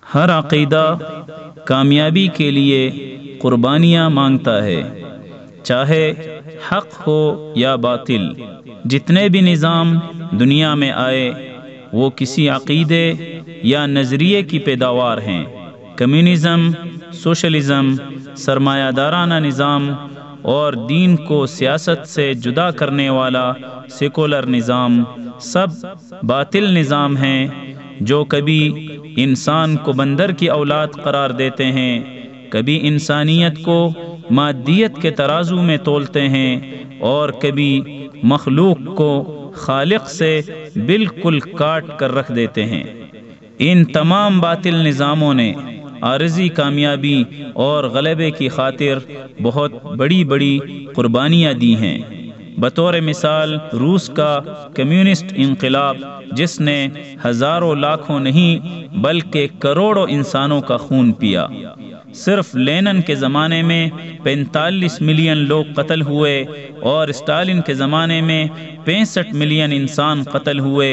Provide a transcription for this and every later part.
ہر عقیدہ کامیابی کے لیے قربانیاں مانگتا ہے، چاہے حق ہو یا باطل۔ جتنے بھی نظام دنیا میں آئے وہ کسی عقیدے یا نظریے کی پیداوار ہیں۔ کمیونزم، سوشلزم، سرمایہ دارانہ نظام اور دین کو سیاست سے جدا کرنے والا سیکولر نظام، سب باطل نظام ہیں جو کبھی انسان کو بندر کی اولاد قرار دیتے ہیں، کبھی انسانیت کو مادیت کے ترازو میں تولتے ہیں اور کبھی مخلوق کو خالق سے بالکل کاٹ کر رکھ دیتے ہیں۔ ان تمام باطل نظاموں نے عارضی کامیابی اور غلبے کی خاطر بہت بڑی بڑی قربانیاں دی ہیں۔ بطور مثال روس کا کمیونسٹ انقلاب، جس نے ہزاروں لاکھوں نہیں بلکہ کروڑوں انسانوں کا خون پیا۔ صرف لینن کے زمانے میں 45 ملین لوگ قتل ہوئے اور اسٹالن کے زمانے میں 65 ملین انسان قتل ہوئے۔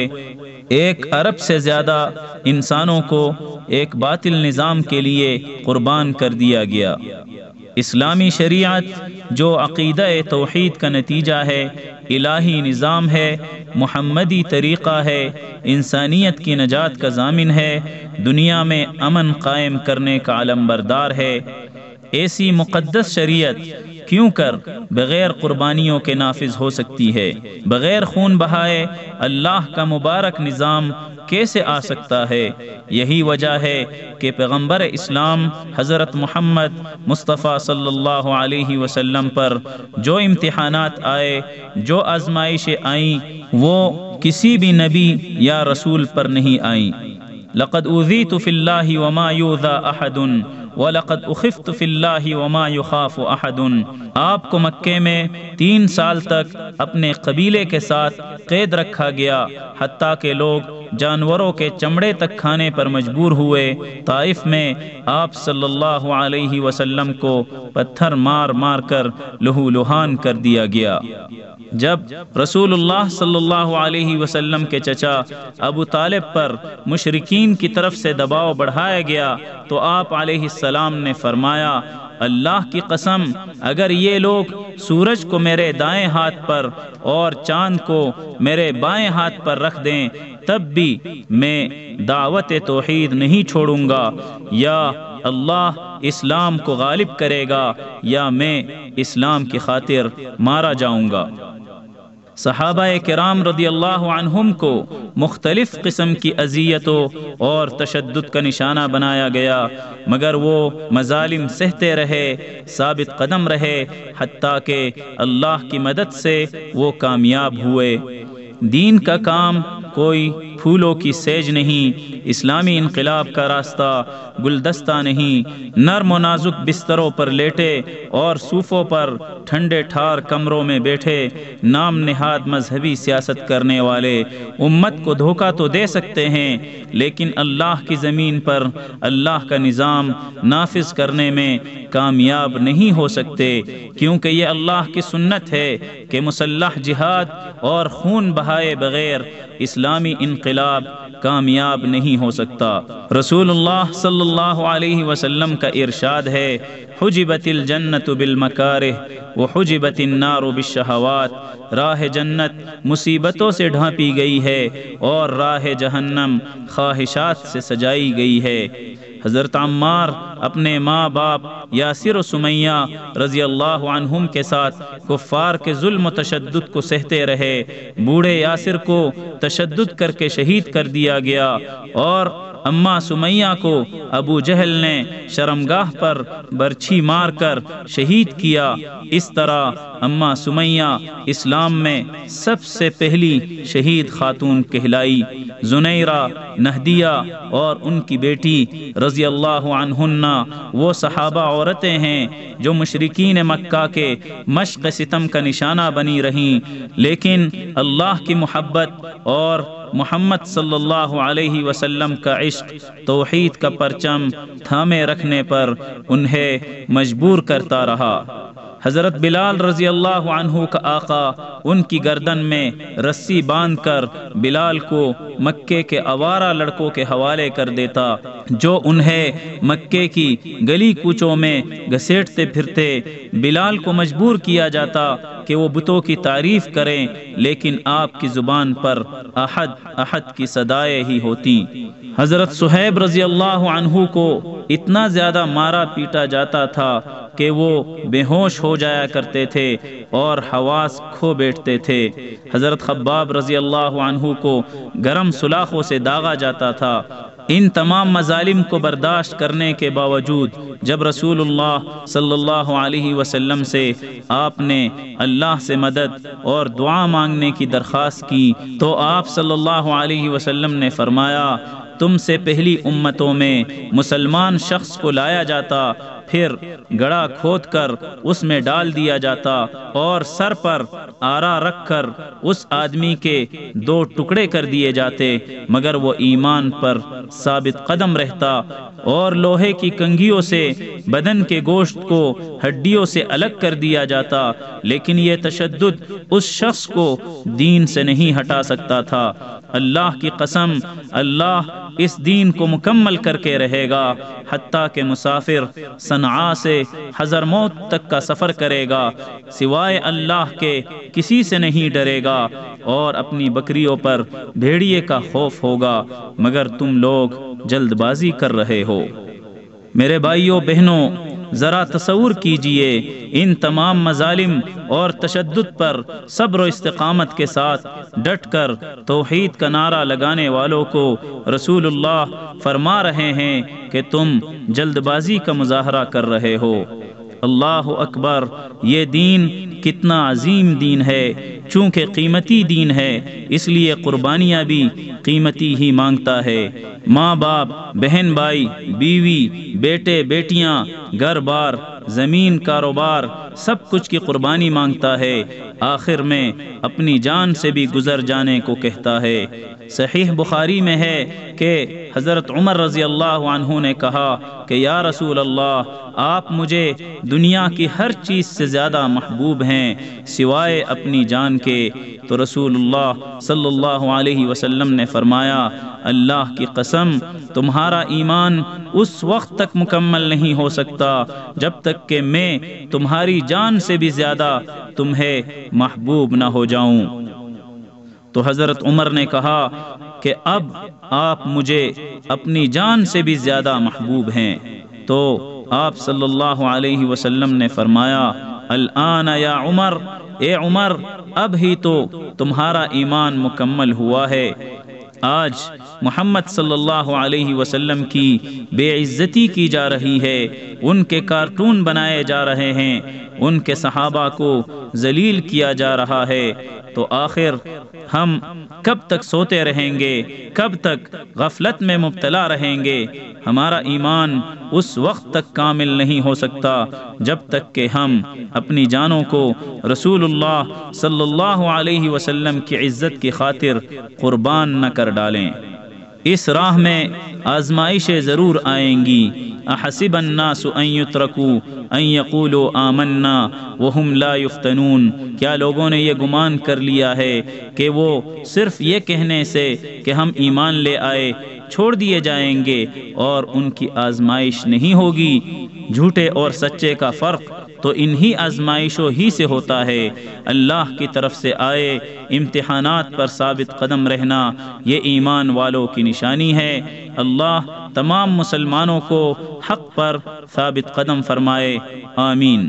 1 ارب سے زیادہ انسانوں کو ایک باطل نظام کے لیے قربان کر دیا گیا۔ اسلامی شریعت جو عقیدہ توحید کا نتیجہ ہے، الہی نظام ہے، محمدی طریقہ ہے، انسانیت کی نجات کا ضامن ہے، دنیا میں امن قائم کرنے کا علمبردار ہے، ایسی مقدس شریعت کیوں کر بغیر قربانیوں کے نافذ ہو سکتی ہے؟ بغیر خون بہائے اللہ کا مبارک نظام کیسے آ سکتا ہے؟ یہی وجہ ہے کہ پیغمبر اسلام حضرت محمد مصطفیٰ صلی اللہ علیہ وسلم پر جو امتحانات آئے، جو آزمائشیں آئیں، وہ کسی بھی نبی یا رسول پر نہیں آئیں۔ لقد اوذیت فی اللہ وما یؤذی احد وَلَقَدْ أُخِفْتُ فِي اللَّهِ وَمَا يُخَافُ أَحَدٌ۔ آپ کو مکے میں 3 سال تک اپنے قبیلے کے ساتھ قید رکھا گیا، حتیٰ کہ لوگ جانوروں کے چمڑے تک کھانے پر مجبور ہوئے۔ طائف میں آپ صلی اللہ علیہ وسلم کو پتھر مار مار کر لہو لہان کر دیا گیا۔ جب رسول اللہ صلی اللہ علیہ وسلم کے چچا ابو طالب پر مشرکین کی طرف سے دباؤ بڑھایا گیا تو آپ علیہ السلام نے فرمایا، اللہ کی قسم، اگر یہ لوگ سورج کو میرے دائیں ہاتھ پر اور چاند کو میرے بائیں ہاتھ پر رکھ دیں تب بھی میں دعوت توحید نہیں چھوڑوں گا، یا اللہ اسلام کو غالب کرے گا یا میں اسلام کی خاطر مارا جاؤں گا۔ صحابہ کرام رضی اللہ عنہم کو مختلف قسم کی اذیتوں اور تشدد کا نشانہ بنایا گیا، مگر وہ مظالم سہتے رہے، ثابت قدم رہے، حتیٰ کہ اللہ کی مدد سے وہ کامیاب ہوئے۔ دین کا کام کوئی پھولوں کی سیج نہیں، اسلامی انقلاب کا راستہ گلدستہ نہیں۔ نرم و نازک بستروں پر لیٹے اور صوفوں پر ٹھنڈے ٹھار کمروں میں بیٹھے نام نہاد مذہبی سیاست کرنے والے امت کو دھوکہ تو دے سکتے ہیں، لیکن اللہ کی زمین پر اللہ کا نظام نافذ کرنے میں کامیاب نہیں ہو سکتے، کیونکہ یہ اللہ کی سنت ہے کہ مسلح جہاد اور خون بہائے بغیر اسلامی انقلاب کامیاب نہیں ہو سکتا۔ رسول اللہ صلی اللہ علیہ وسلم کا ارشاد ہے، حجبت الجنت بالمکارہ وحجبت النار بالشہوات۔ راہ جنت مصیبتوں سے ڈھانپی گئی ہے اور راہ جہنم خواہشات سے سجائی گئی ہے۔ حضرت عمار اپنے ماں باپ یاسر و سمیہ رضی اللہ عنہم کے ساتھ کفار کے ظلم و تشدد کو سہتے رہے۔ بوڑھے یاسر کو تشدد کر کے شہید کر دیا گیا اور اماں سمیہ کو ابو جہل نے شرمگاہ پر برچھی مار کر شہید کیا۔ اس طرح اماں سمیہ اسلام میں سب سے پہلی شہید خاتون کہلائی۔ زنیرہ، نہدیہ اور ان کی بیٹی رضی اللہ عنہن وہ صحابہ عورتیں ہیں جو مشرکین مکہ کے مشق ستم کا نشانہ بنی رہیں، لیکن اللہ کی محبت اور محمد صلی اللہ علیہ وسلم کا عشق توحید کا پرچم تھامے رکھنے پر انہیں مجبور کرتا رہا۔ حضرت بلال رضی اللہ عنہ کا آقا ان کی گردن میں رسی باندھ کر بلال کو مکے کے آوارہ لڑکوں کے حوالے کر دیتا، جو انہیں مکے کی گلی کوچوں میں گھسیٹتے پھرتے۔ بلال کو مجبور کیا جاتا کہ وہ بتوں کی تعریف کریں، لیکن آپ کی زبان پر احد احد کی صدائیں ہی ہوتی۔ حضرت صہیب رضی اللہ عنہ کو اتنا زیادہ مارا پیٹا جاتا تھا کہ وہ بے ہوش ہو جایا کرتے تھے اور حواس کھو بیٹھتے تھے۔ حضرت خباب رضی اللہ عنہ کو گرم سلاخوں سے داغا جاتا تھا۔ ان تمام مظالم کو برداشت کرنے کے باوجود جب رسول اللہ صلی اللہ علیہ وسلم سے آپ نے اللہ سے مدد اور دعا مانگنے کی درخواست کی تو آپ صلی اللہ علیہ وسلم نے فرمایا، تم سے پہلی امتوں میں مسلمان شخص کو لایا جاتا، پھر گڑھا کھود کر اس میں ڈال دیا جاتا اور سر پر آرا رکھ کر اس آدمی کے 2 ٹکڑے کر دیے جاتے، مگر وہ ایمان پر ثابت قدم رہتا اور لوہے کی کنگھیوں سے بدن کے گوشت کو ہڈیوں سے الگ کر دیا جاتا، لیکن یہ تشدد اس شخص کو دین سے نہیں ہٹا سکتا تھا۔ اللہ کی قسم، اللہ اس دین کو مکمل کر کے رہے گا، حتیٰ کہ مسافر صنعاء سے حضرموت تک کا سفر کرے گا، سوائے اللہ کے کسی سے نہیں ڈرے گا، اور اپنی بکریوں پر بھیڑیے کا خوف ہوگا، مگر تم لوگ جلد بازی کر رہے ہو۔ میرے بھائیوں بہنوں، ذرا تصور کیجئے ان تمام مظالم اور تشدد پر صبر و استقامت کے ساتھ ڈٹ کر توحید کا نعرہ لگانے والوں کو رسول اللہ فرما رہے ہیں کہ تم جلد بازی کا مظاہرہ کر رہے ہو۔ اللہ اکبر، یہ دین کتنا عظیم دین ہے۔ چونکہ قیمتی دین ہے اس لیے قربانیاں بھی قیمتی ہی مانگتا ہے۔ ماں باپ، بہن بھائی، بیوی، بیٹے بیٹیاں، گھر بار، زمین، کاروبار، سب کچھ کی قربانی مانگتا ہے، آخر میں اپنی جان سے بھی گزر جانے کو کہتا ہے۔ صحیح بخاری میں ہے کہ حضرت عمر رضی اللہ عنہ نے کہا کہ یا رسول اللہ، آپ مجھے دنیا کی ہر چیز سے زیادہ محبوب ہیں سوائے اپنی جان کے۔ تو رسول اللہ صلی اللہ علیہ وسلم نے فرمایا، اللہ کی قسم، تمہارا ایمان اس وقت تک مکمل نہیں ہو سکتا جب تک کہ میں تمہاری جان سے بھی زیادہ تمہیں محبوب نہ ہو جاؤں۔ تو حضرت عمر نے کہا کہ اب آپ مجھے اپنی جان سے بھی زیادہ محبوب ہیں۔ تو آپ صلی اللہ علیہ وسلم نے فرمایا، الآن یا عمر، اے عمر، اب ہی تو تمہارا ایمان مکمل ہوا ہے۔ آج محمد صلی اللہ علیہ وسلم کی بے عزتی کی جا رہی ہے، ان کے کارٹون بنائے جا رہے ہیں، ان کے صحابہ کو ذلیل کیا جا رہا ہے، تو آخر ہم کب تک سوتے رہیں گے؟ کب تک غفلت میں مبتلا رہیں گے؟ ہمارا ایمان اس وقت تک کامل نہیں ہو سکتا جب تک کہ ہم اپنی جانوں کو رسول اللہ صلی اللہ علیہ وسلم کی عزت کی خاطر قربان نہ کر ڈالیں۔ اس راہ میں آزمائشیں ضرور آئیں گی۔ احسب الناس ان یترکوا ان یقولوا آمنا وهم لا یفتنون، کیا لوگوں نے یہ گمان کر لیا ہے کہ وہ صرف یہ کہنے سے کہ ہم ایمان لے آئے چھوڑ دیے جائیں گے اور ان کی آزمائش نہیں ہوگی؟ جھوٹے اور سچے کا فرق تو انہی آزمائشوں ہی سے ہوتا ہے۔ اللہ کی طرف سے آئے امتحانات پر ثابت قدم رہنا یہ ایمان والوں کی نشانی ہے۔ اللہ تمام مسلمانوں کو حق پر ثابت قدم فرمائے، آمین۔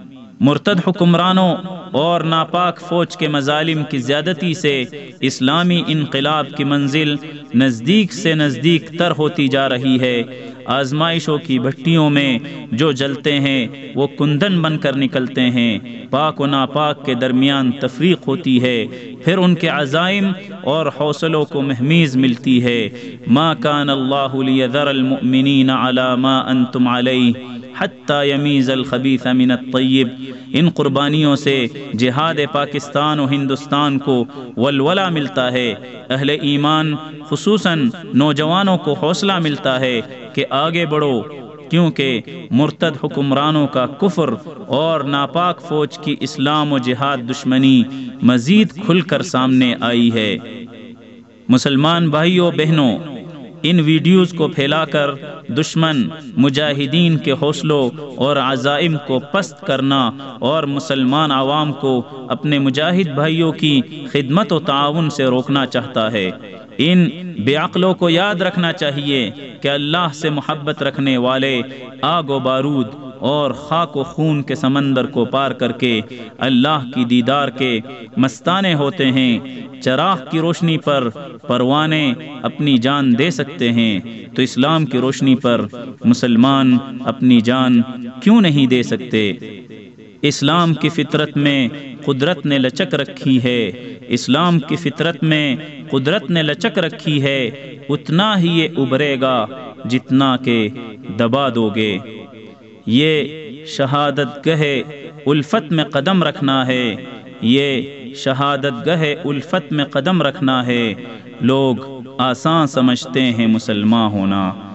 مرتد حکمرانوں اور ناپاک فوج کے مظالم کی زیادتی سے اسلامی انقلاب کی منزل نزدیک سے نزدیک تر ہوتی جا رہی ہے۔ آزمائشوں کی بھٹیوں میں جو جلتے ہیں وہ کندن بن کر نکلتے ہیں، پاک و ناپاک کے درمیان تفریق ہوتی ہے، پھر ان کے عزائم اور حوصلوں کو مہمیز ملتی ہے۔ ما کان اللہ لیذر المؤمنین علی ما انتم علیہ حتی یمیز الخبیث من الطیب۔ ان قربانیوں سے جہاد پاکستان و ہندوستان کو ولولہ ملتا ہے، اہل ایمان خصوصاً نوجوانوں کو حوصلہ ملتا ہے کہ آگے بڑھو، کیونکہ مرتد حکمرانوں کا کفر اور ناپاک فوج کی اسلام و جہاد دشمنی مزید کھل کر سامنے آئی ہے۔ مسلمان بھائیوں بہنوں، ان ویڈیوز کو پھیلا کر دشمن مجاہدین کے حوصلوں اور عزائم کو پست کرنا اور مسلمان عوام کو اپنے مجاہد بھائیوں کی خدمت و تعاون سے روکنا چاہتا ہے۔ ان بے عقلوں کو یاد رکھنا چاہیے کہ اللہ سے محبت رکھنے والے آگ و بارود اور خاک و خون کے سمندر کو پار کر کے اللہ کی دیدار کے مستانے ہوتے ہیں۔ چراغ کی روشنی پر پروانے اپنی جان دے سکتے ہیں تو اسلام کی روشنی پر مسلمان اپنی جان کیوں نہیں دے سکتے؟ اسلام کی فطرت میں قدرت نے لچک رکھی ہے، اسلام کی فطرت میں قدرت نے لچک رکھی ہے، اتنا ہی یہ ابھرے گا جتنا کہ دبا دو گے۔ یہ شہادت گہ الفت میں قدم رکھنا ہے، یہ شہادت گہ الفت میں قدم رکھنا ہے۔ لوگ آسان سمجھتے ہیں مسلمان ہونا،